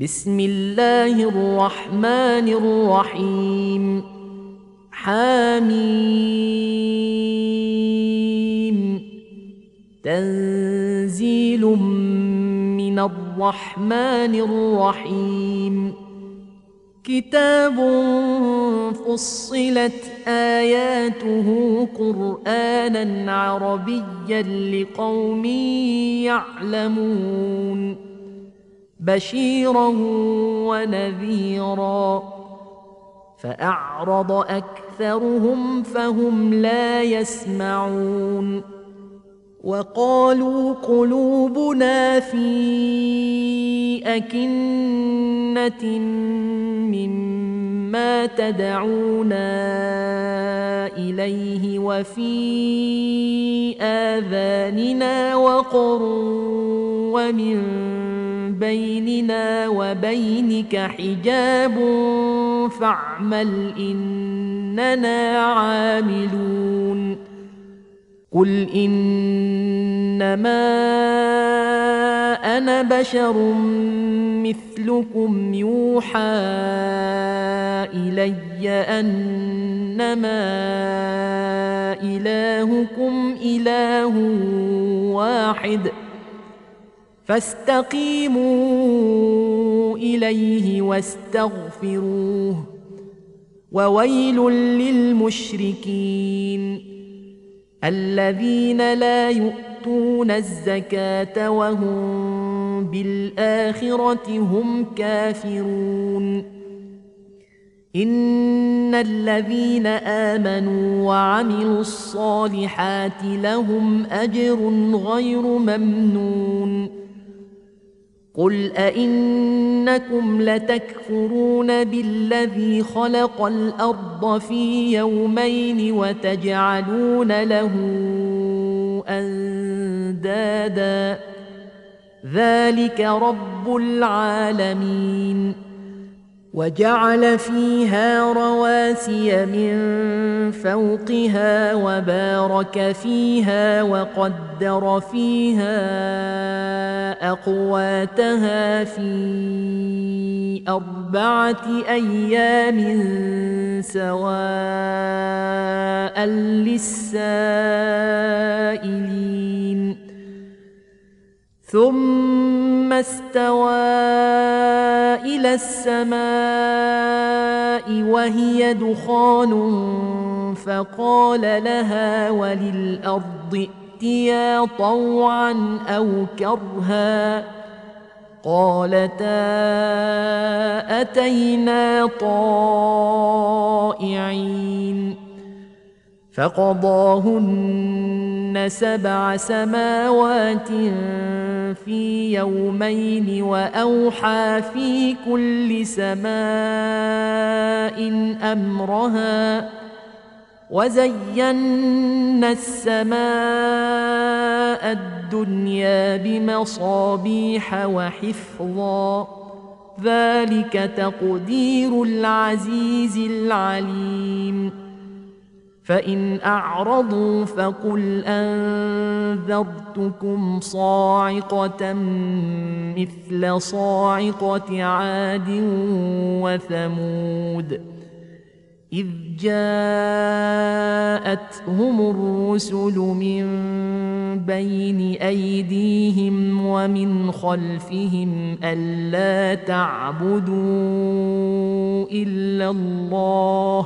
بسم الله الرحمن الرحيم حميم تنزيل من الرحمن الرحيم كتاب فصلت آياته قرآنا عربيا لقوم يعلمون بشيرا ونذيرا فأعرض أكثرهم فهم لا يسمعون وقالوا قلوبنا في أكنة مما تدعونا إليه وفي آذاننا وقر ومن بيننا وبينك حجاب فاعمل إننا عاملون قل إنما أنا بشر مثلكم يوحى إلي أنما إلهكم إله واحد فاستقيموا إليه واستغفروه وويل للمشركين الذين لا يؤتون الزكاة وهم بالآخرة هم كافرون إن الذين آمنوا وعملوا الصالحات لهم أجر غير ممنون قل أئنكم لتكفرون بالذي خلق الأرض في يومين وتجعلون له أندادا ذلك رب العالمين وجعل فيها رواسي من فوقها وبارك فيها وقدر فيها أقواتها في 4 أيام سواء للسائلين ثم استوى إلى السماء وهي دخان فقال لها وللأرض ائتيا طوعا أو كرها قالتا أتينا طائعين فقضاهن 7 سماوات في يومين وأوحى في كل سماء أمرها وزينا السماء الدنيا بمصابيح وحفظا ذلك تقدير العزيز العليم فإن أعرضوا فقل أنذرتكم صاعقة مثل صاعقة عاد وثمود إذ جاءتهم الرسل من بين أيديهم ومن خلفهم ألا تعبدوا إلا الله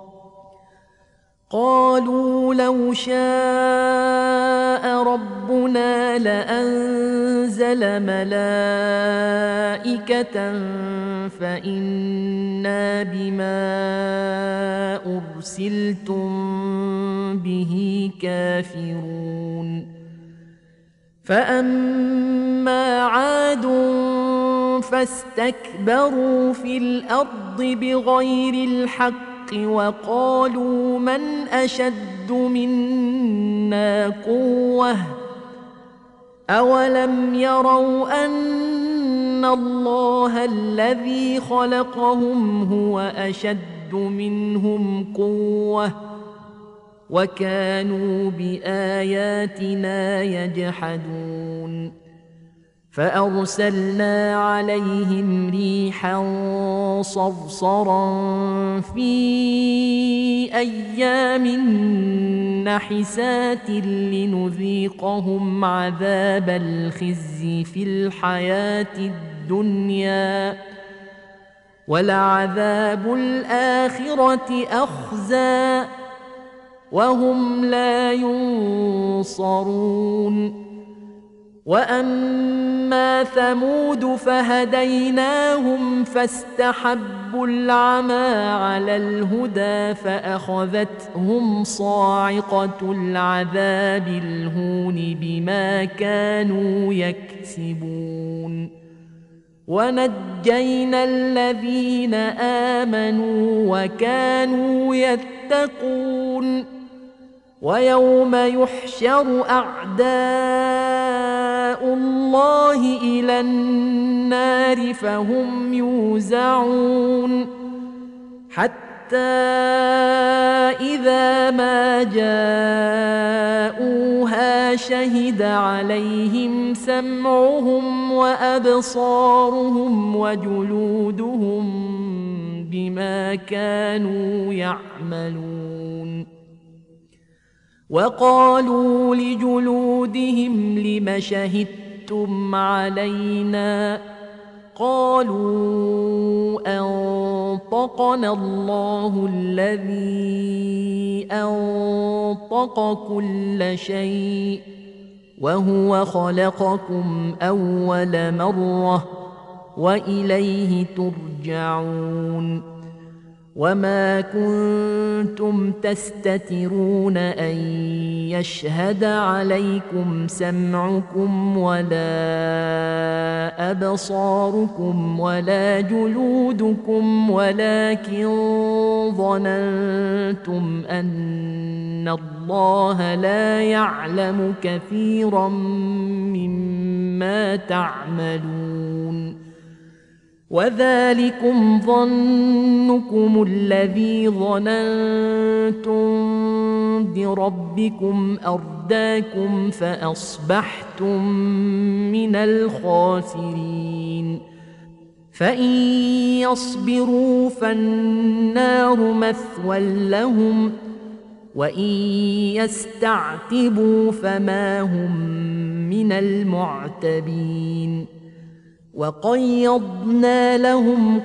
قالوا لو شاء ربنا لأنزل ملائكة فإنا بما أرسلتم به كافرون فأما عاد فاستكبروا في الأرض بغير الحق وقالوا من أشد منا قوة أولم يروا أن الله الذي خلقهم هو أشد منهم قوة وكانوا بآياتنا يجحدون فأرسلنا عليهم ريحا صرصرا في أيام نحسات لنذيقهم عذاب الخزي في الحياة الدنيا ولعذاب الآخرة أخزى وهم لا ينصرون. وأما ثمود فهديناهم فاستحبوا العمى على الهدى فأخذتهم صاعقة العذاب الهون بما كانوا يكسبون. ونجينا الذين آمنوا وكانوا يتقون. ويوم يحشر أعداء الله إلى النار فهم يوزعون حتى إذا ما جاءوها شهد عليهم سمعهم وأبصارهم وجلودهم بما كانوا يعملون. وقالوا لجلودهم لم شهدتم علينا قالوا أنطقنا الله الذي أنطق كل شيء وهو خلقكم أول مرة وإليه ترجعون. وما كنتم تستترون أن يشهد عليكم سمعكم ولا أبصاركم ولا جلودكم ولكن ظننتم أن الله لا يعلم كثيرا مما تعملون. وذلكم ظنكم الذي ظننتم بربكم أرداكم فأصبحتم من الخاسرين. فإن يصبروا فالنار مثوى لهم وإن يستعتبوا فما هم من المعتبين. وقيضنا لهم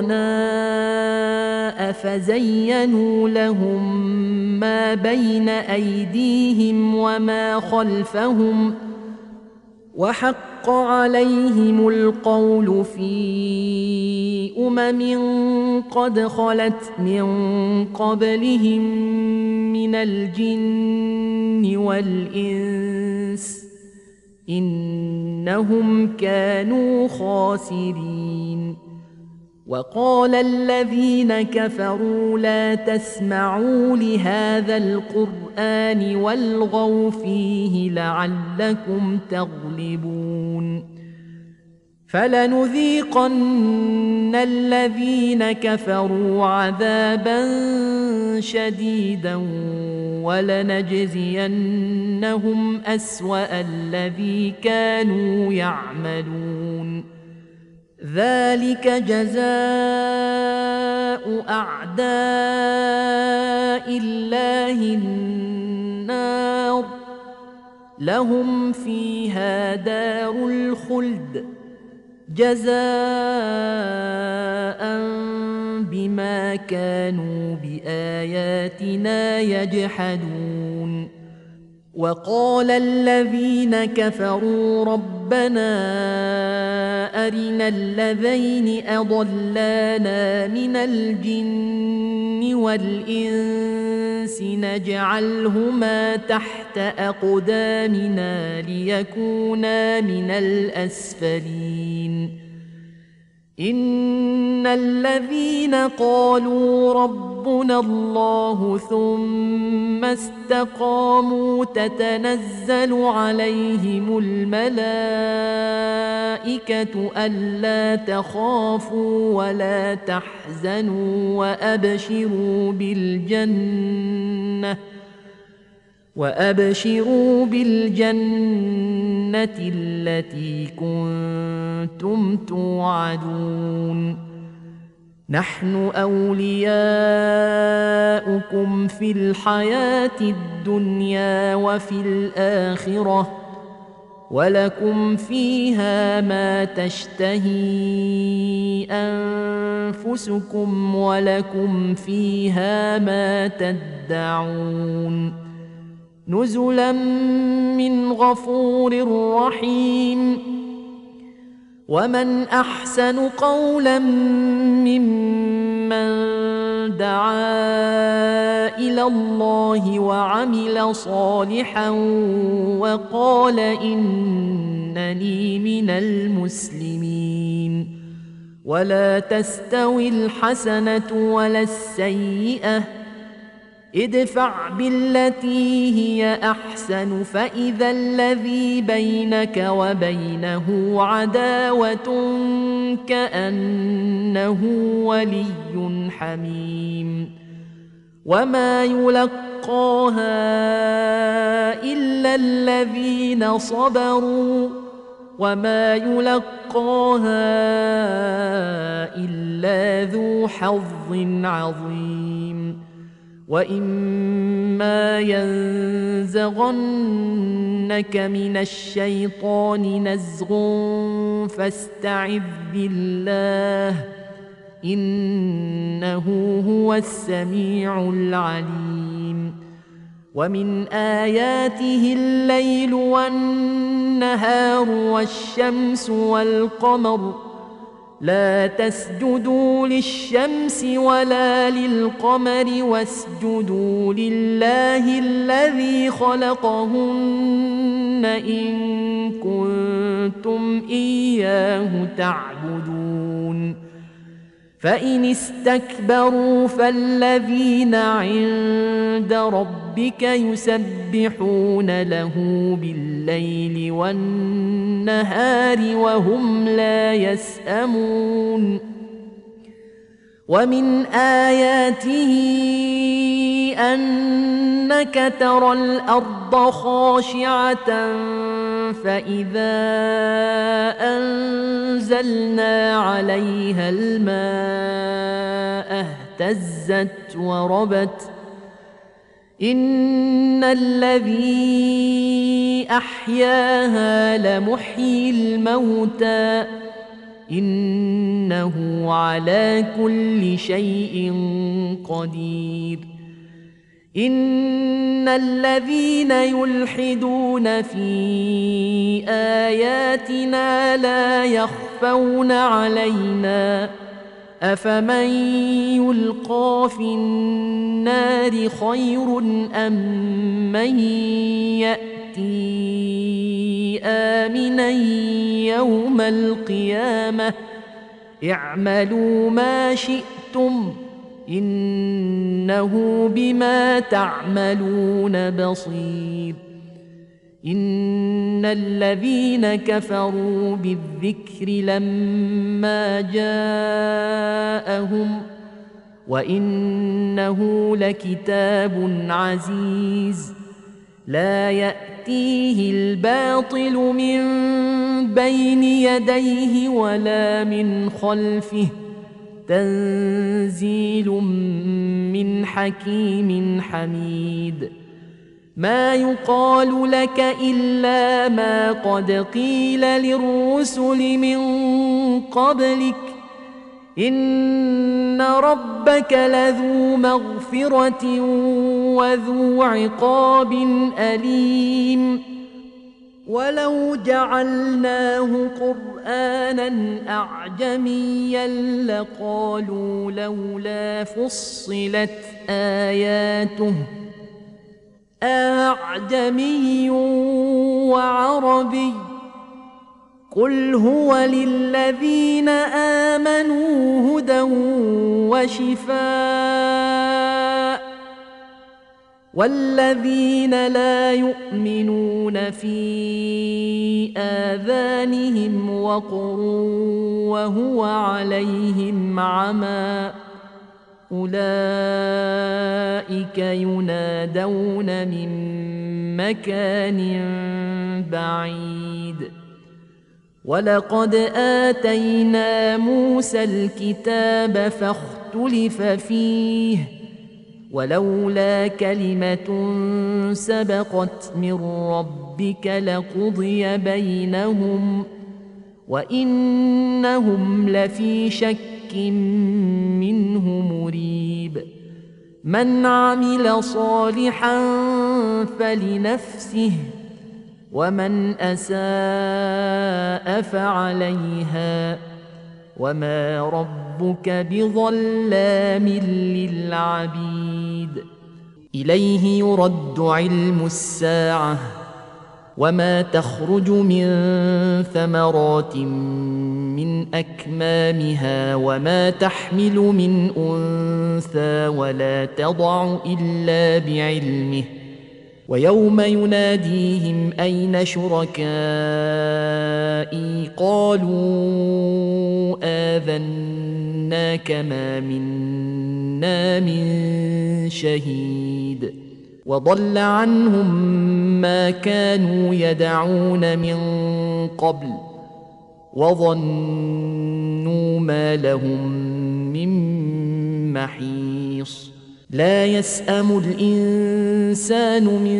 قرناء فزينوا لهم ما بين أيديهم وما خلفهم وحق عليهم القول في قد خلت من قبلهم من الجن والإنس إنهم كانوا خاسرين. وقال الذين كفروا لا تسمعوا لهذا القرآن والغوا فيه لعلكم تغلبون. فلنذيقن الذين كفروا عذابا شديدا ولنجزينهم أسوأ الذي كانوا يعملون. ذلك جزاء أعداء الله النار لهم فيها دار الخلد جزاء بما كانوا بآياتنا يجحدون. وقال الذين كفروا ربنا أرنا الذين أضلانا من الجن والإنس نجعلهما تحت أقدامنا ليكونا من الأسفلين. إن الذين قالوا ربنا الله ثم استقاموا تتنزل عليهم الملائكة ألا تخافوا ولا تحزنوا وأبشروا بالجنة التي كنتم توعدون نحن أولياؤكم في الحياة الدنيا وفي الآخرة ولكم فيها ما تشتهي أنفسكم ولكم فيها ما تدعون نزلا من غفور رحيم ومن أحسن قولا ممن دعا إلى الله وعمل صالحا وقال إنني من المسلمين ولا تستوي الحسنة ولا السيئة ادفع بالتي هي أحسن فإذا الذي بينك وبينه عداوة كأنه ولي حميم وما يلقاها إلا الذين صبروا وما يلقاها إلا ذو حظ عظيم وإما ينزغنك من الشيطان نزغ فاستعذ بالله إنه هو السميع العليم ومن آياته الليل والنهار والشمس والقمر لا تسجدوا للشمس ولا للقمر واسجدوا لله الذي خلقهن إن كنتم إياه تعبدون فإن استكبروا فالذين عند ربك يسبحون له بالليل والنهار وهم لا يسأمون ومن آياته أنك ترى الأرض خاشعة فإذا أنزلنا عليها الماء اهتزت وربت إن الذي أحياها لمحيي الموتى إنه على كل شيء قدير إن الذين يلحدون في آياتنا لا يخفون علينا أفمن يلقى في النار خير أم من يأتي آمنا يوم القيامة اعملوا ما شئتم إنه بما تعملون بصير إن الذين كفروا بالذكر لما جاءهم وإنه لكتاب عزيز لا يأتيه الباطل من بين يديه ولا من خلفه تنزيل من حكيم حميد ما يقال لك إلا ما قد قيل للرسل من قبلك إن ربك لذو مغفرة وذو عقاب أليم ولو جعلناه قرآنا أعجميا لقالوا لولا فصلت آياته أعجمي وعربي قل هو للذين آمنوا هدى وشفاء والذين لا يؤمنون في آذانهم وقر وهو عليهم عمى أولئك ينادون من مكان بعيد ولقد آتينا موسى الكتاب فاختلف فيه ولولا كلمة سبقت من ربك لقضي بينهم وإنهم لفي شك منه مريب من عمل صالحا فلنفسه ومن أساء فعليها وما ربك بظلام للعبيد إليه يرد علم الساعة وما تخرج من ثمرات من أكمامها وما تحمل من أنثى ولا تضع إلا بعلمه ويوم يناديهم أين شركائي قالوا آذناك ما منا من شهيد وضل عنهم ما كانوا يدعون من قبل وظنوا ما لهم من محيص لا يسأم الإنسان من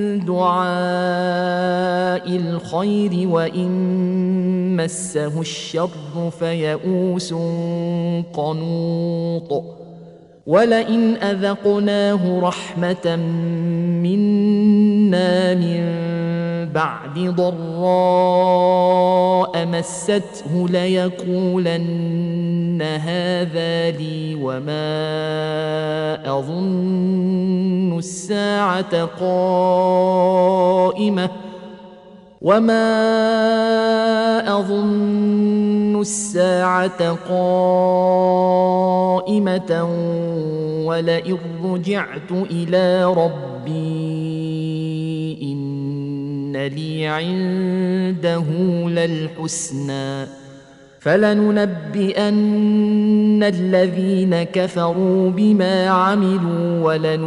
دعاء الخير وإن مسه الشر فيئوس قنوط ولئن أذقناه رحمة منا من بعد ضراء مسته ليقولن هذا لي وما أظن الساعة قائمة ولئن رجعت إلى ربي إن لي عنده للحسنى فلننبئن الذين كفروا بما عملوا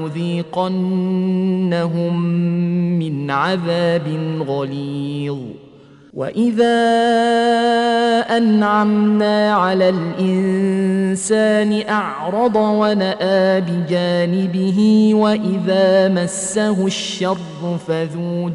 ولنذيقنهم من عذاب غليظ وإذا أنعمنا على الإنسان أعرض ونأى بجانبه وإذا مسه الشر فذو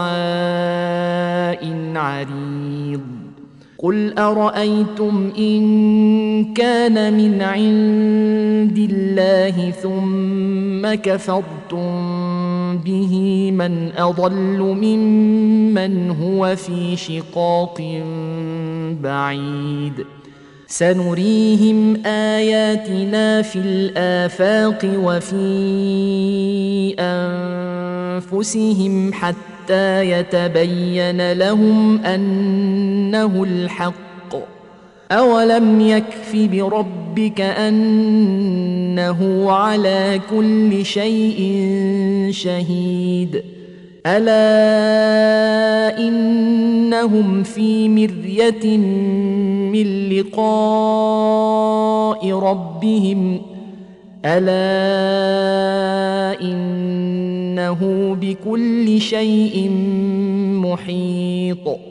دعاء عريض قل أرأيتم إن كان من عند الله ثم كفرتم به من أضل ممن هو في شقاق بعيد سنريهم آياتنا في الآفاق وفي أنفسهم حتى يتبين لهم أنه الحق أولم يكف بربك أنه على كل شيء شهيد ألا إنهم في مرية من لقاء ربهم ألا إنه بكل شيء محيط